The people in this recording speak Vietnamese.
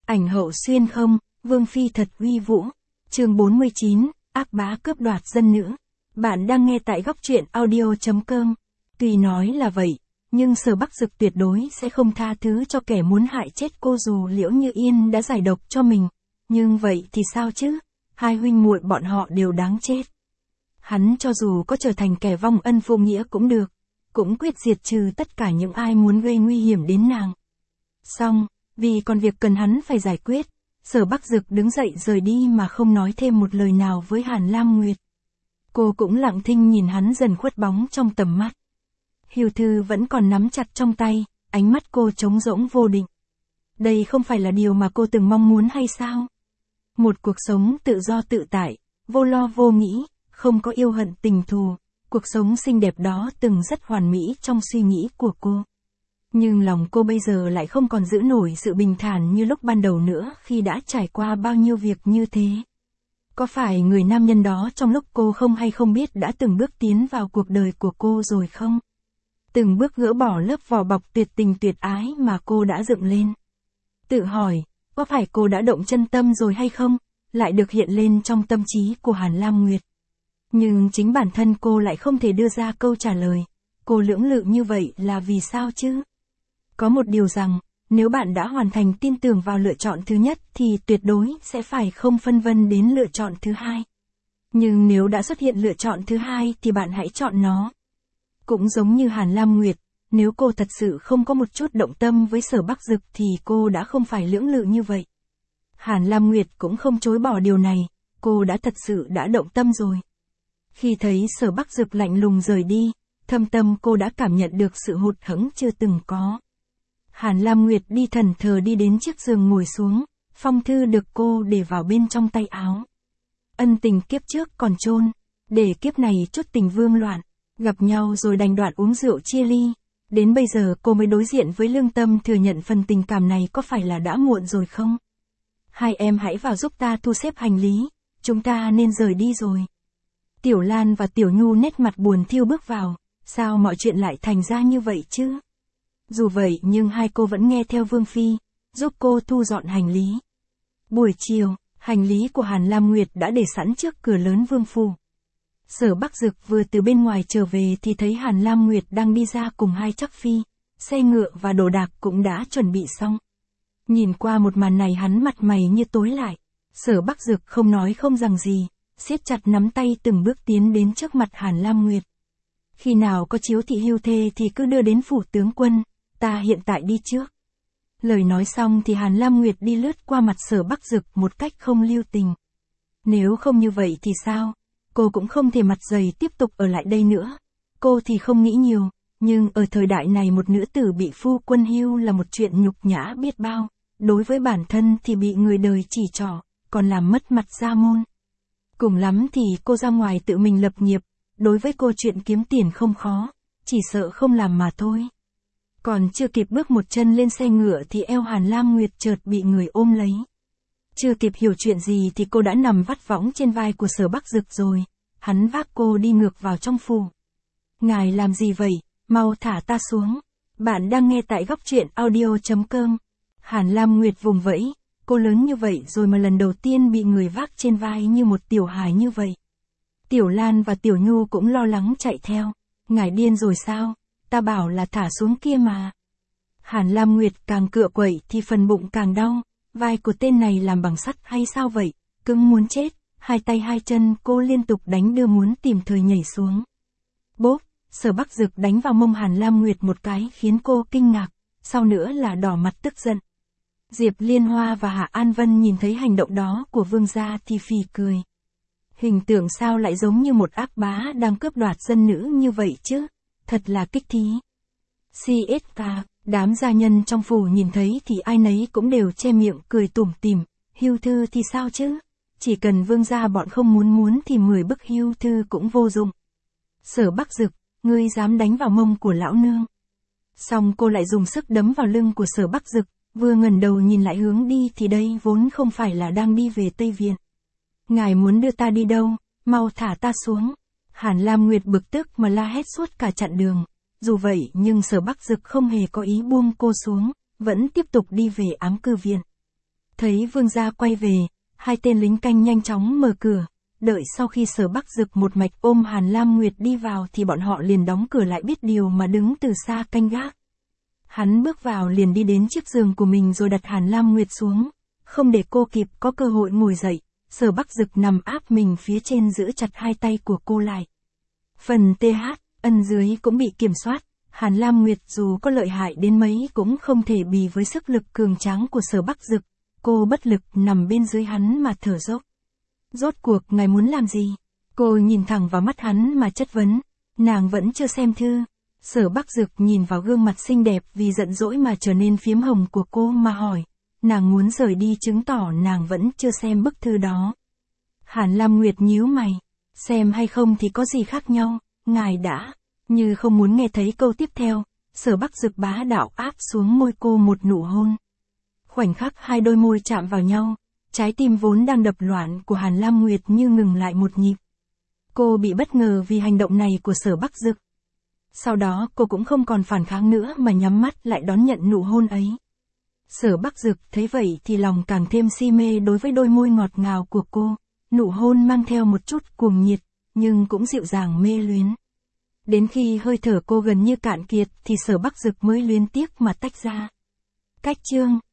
Ảnh hậu xuyên không, Vương Phi thật uy vũ. Chương 49, ác bá cướp đoạt dân nữ. Bạn đang nghe tại góc truyện audio.com. Tuy nói là vậy, nhưng Sở Bắc Dực tuyệt đối sẽ không tha thứ cho kẻ muốn hại chết cô dù Liễu Như Yên đã giải độc cho mình. Nhưng vậy thì sao chứ? Hai huynh muội bọn họ đều đáng chết. Hắn cho dù có trở thành kẻ vong ân phụ nghĩa cũng được, cũng quyết diệt trừ tất cả những ai muốn gây nguy hiểm đến nàng. Xong, vì còn việc cần hắn phải giải quyết, Sở Bắc Dực đứng dậy rời đi mà không nói thêm một lời nào với Hàn Lam Nguyệt. Cô cũng lặng thinh nhìn hắn dần khuất bóng trong tầm mắt. Hưu thư vẫn còn nắm chặt trong tay, ánh mắt cô trống rỗng vô định. Đây không phải là điều mà cô từng mong muốn hay sao? Một cuộc sống tự do tự tại, vô lo vô nghĩ, không có yêu hận tình thù, cuộc sống xinh đẹp đó từng rất hoàn mỹ trong suy nghĩ của cô. Nhưng lòng cô bây giờ lại không còn giữ nổi sự bình thản như lúc ban đầu nữa khi đã trải qua bao nhiêu việc như thế. Có phải người nam nhân đó trong lúc cô không hay không biết đã từng bước tiến vào cuộc đời của cô rồi không? Từng bước gỡ bỏ lớp vỏ bọc tuyệt tình tuyệt ái mà cô đã dựng lên. Tự hỏi, có phải cô đã động chân tâm rồi hay không? Lại được hiện lên trong tâm trí của Hàn Lam Nguyệt. Nhưng chính bản thân cô lại không thể đưa ra câu trả lời. Cô lưỡng lự như vậy là vì sao chứ? Có một điều rằng, nếu bạn đã hoàn thành tin tưởng vào lựa chọn thứ nhất thì tuyệt đối sẽ phải không phân vân đến lựa chọn thứ hai. Nhưng nếu đã xuất hiện lựa chọn thứ hai thì bạn hãy chọn nó. Cũng giống như Hàn Lam Nguyệt, nếu cô thật sự không có một chút động tâm với Sở Bắc Dực thì cô đã không phải lưỡng lự như vậy. Hàn Lam Nguyệt cũng không chối bỏ điều này, cô đã thật sự đã động tâm rồi. Khi thấy Sở Bắc Dực lạnh lùng rời đi, thâm tâm cô đã cảm nhận được sự hụt hẫng chưa từng có. Hàn Lam Nguyệt đi thần thờ đi đến chiếc giường ngồi xuống, phong thư được cô để vào bên trong tay áo. Ân tình kiếp trước còn chôn, để kiếp này chút tình vương loạn, gặp nhau rồi đành đoạn uống rượu chia ly. Đến bây giờ cô mới đối diện với lương tâm thừa nhận phần tình cảm này có phải là đã muộn rồi không? Hai em hãy vào giúp ta thu xếp hành lý, chúng ta nên rời đi rồi. Tiểu Lan và Tiểu Nhu nét mặt buồn thiêu bước vào, sao mọi chuyện lại thành ra như vậy chứ? Dù vậy nhưng hai cô vẫn nghe theo Vương Phi, giúp cô thu dọn hành lý. Buổi chiều, hành lý của Hàn Lam Nguyệt đã để sẵn trước cửa lớn Vương Phủ. Sở Bắc Dực vừa từ bên ngoài trở về thì thấy Hàn Lam Nguyệt đang đi ra cùng hai chắc phi, xe ngựa và đồ đạc cũng đã chuẩn bị xong. Nhìn qua một màn này hắn mặt mày như tối lại. Sở Bắc Dực không nói không rằng gì, siết chặt nắm tay từng bước tiến đến trước mặt Hàn Lam Nguyệt. Khi nào có chiếu thị hưu thê thì cứ đưa đến phủ tướng quân, ta hiện tại đi trước. Lời nói xong thì Hàn Lam Nguyệt đi lướt qua mặt Sở Bắc Dực một cách không lưu tình. Nếu không như vậy thì sao? Cô cũng không thể mặt dày tiếp tục ở lại đây nữa. Cô thì không nghĩ nhiều, nhưng ở thời đại này một nữ tử bị phu quân hưu là một chuyện nhục nhã biết bao. Đối với bản thân thì bị người đời chỉ trỏ, còn làm mất mặt gia môn. Cùng lắm thì cô ra ngoài tự mình lập nghiệp, đối với cô chuyện kiếm tiền không khó, chỉ sợ không làm mà thôi. Còn chưa kịp bước một chân lên xe ngựa thì eo Hàn Lam Nguyệt chợt bị người ôm lấy. Chưa kịp hiểu chuyện gì thì cô đã nằm vắt võng trên vai của Sở Bắc Dực rồi, hắn vác cô đi ngược vào trong phủ. Ngài làm gì vậy, mau thả ta xuống. Bạn đang nghe tại góc truyện audio.com. Hàn Lam Nguyệt vùng vẫy, cô lớn như vậy rồi mà lần đầu tiên bị người vác trên vai như một tiểu hài như vậy. Tiểu Lan và Tiểu Nhu cũng lo lắng chạy theo. Ngài điên rồi sao, ta bảo là thả xuống kia mà. Hàn Lam Nguyệt càng cựa quậy thì phần bụng càng đau, vai của tên này làm bằng sắt hay sao vậy, cứng muốn chết, hai tay hai chân cô liên tục đánh đưa muốn tìm thời nhảy xuống. Bốp, Sở Bắc Dực đánh vào mông Hàn Lam Nguyệt một cái khiến cô kinh ngạc, sau nữa là đỏ mặt tức giận. Diệp Liên Hoa và Hạ An Vân nhìn thấy hành động đó của vương gia thì phì cười. Hình tượng sao lại giống như một ác bá đang cướp đoạt dân nữ như vậy chứ, thật là kích thí. CSK, đám gia nhân trong phủ nhìn thấy thì ai nấy cũng đều che miệng cười tủm tỉm. Hưu thư thì sao chứ, chỉ cần vương gia bọn không muốn thì 10 bức hưu thư cũng vô dụng. Sở Bắc Dực, ngươi dám đánh vào mông của lão nương. Xong cô lại dùng sức đấm vào lưng của Sở Bắc Dực. Vừa ngẩng đầu nhìn lại hướng đi thì đây vốn không phải là đang đi về Tây Viện. Ngài muốn đưa ta đi đâu, mau thả ta xuống. Hàn Lam Nguyệt bực tức mà la hét suốt cả chặng đường. Dù vậy nhưng Sở Bắc Dực không hề có ý buông cô xuống, vẫn tiếp tục đi về ám cư viện. Thấy vương gia quay về, hai tên lính canh nhanh chóng mở cửa, đợi sau khi Sở Bắc Dực một mạch ôm Hàn Lam Nguyệt đi vào thì bọn họ liền đóng cửa lại biết điều mà đứng từ xa canh gác. Hắn bước vào liền đi đến chiếc giường của mình rồi đặt Hàn Lam Nguyệt xuống, không để cô kịp có cơ hội ngồi dậy, Sở Bắc Dực nằm áp mình phía trên giữ chặt hai tay của cô lại. Phần TH, ân dưới cũng bị kiểm soát, Hàn Lam Nguyệt dù có lợi hại đến mấy cũng không thể bì với sức lực cường tráng của Sở Bắc Dực, cô bất lực nằm bên dưới hắn mà thở dốc. Rốt cuộc ngài muốn làm gì? Cô nhìn thẳng vào mắt hắn mà chất vấn, nàng vẫn chưa xem thư. Sở Bắc Dực nhìn vào gương mặt xinh đẹp vì giận dỗi mà trở nên phiếm hồng của cô mà hỏi, nàng muốn rời đi chứng tỏ nàng vẫn chưa xem bức thư đó. Hàn Lam Nguyệt nhíu mày, xem hay không thì có gì khác nhau, ngài đã, như không muốn nghe thấy câu tiếp theo, Sở Bắc Dực bá đạo áp xuống môi cô một nụ hôn. Khoảnh khắc hai đôi môi chạm vào nhau, trái tim vốn đang đập loạn của Hàn Lam Nguyệt như ngừng lại một nhịp. Cô bị bất ngờ vì hành động này của Sở Bắc Dực. Sau đó cô cũng không còn phản kháng nữa mà nhắm mắt lại đón nhận nụ hôn ấy. Sở Bắc Dực thấy vậy thì lòng càng thêm si mê đối với đôi môi ngọt ngào của cô, nụ hôn mang theo một chút cuồng nhiệt, nhưng cũng dịu dàng mê luyến. Đến khi hơi thở cô gần như cạn kiệt thì Sở Bắc Dực mới luyến tiếc mà tách ra. Cách chương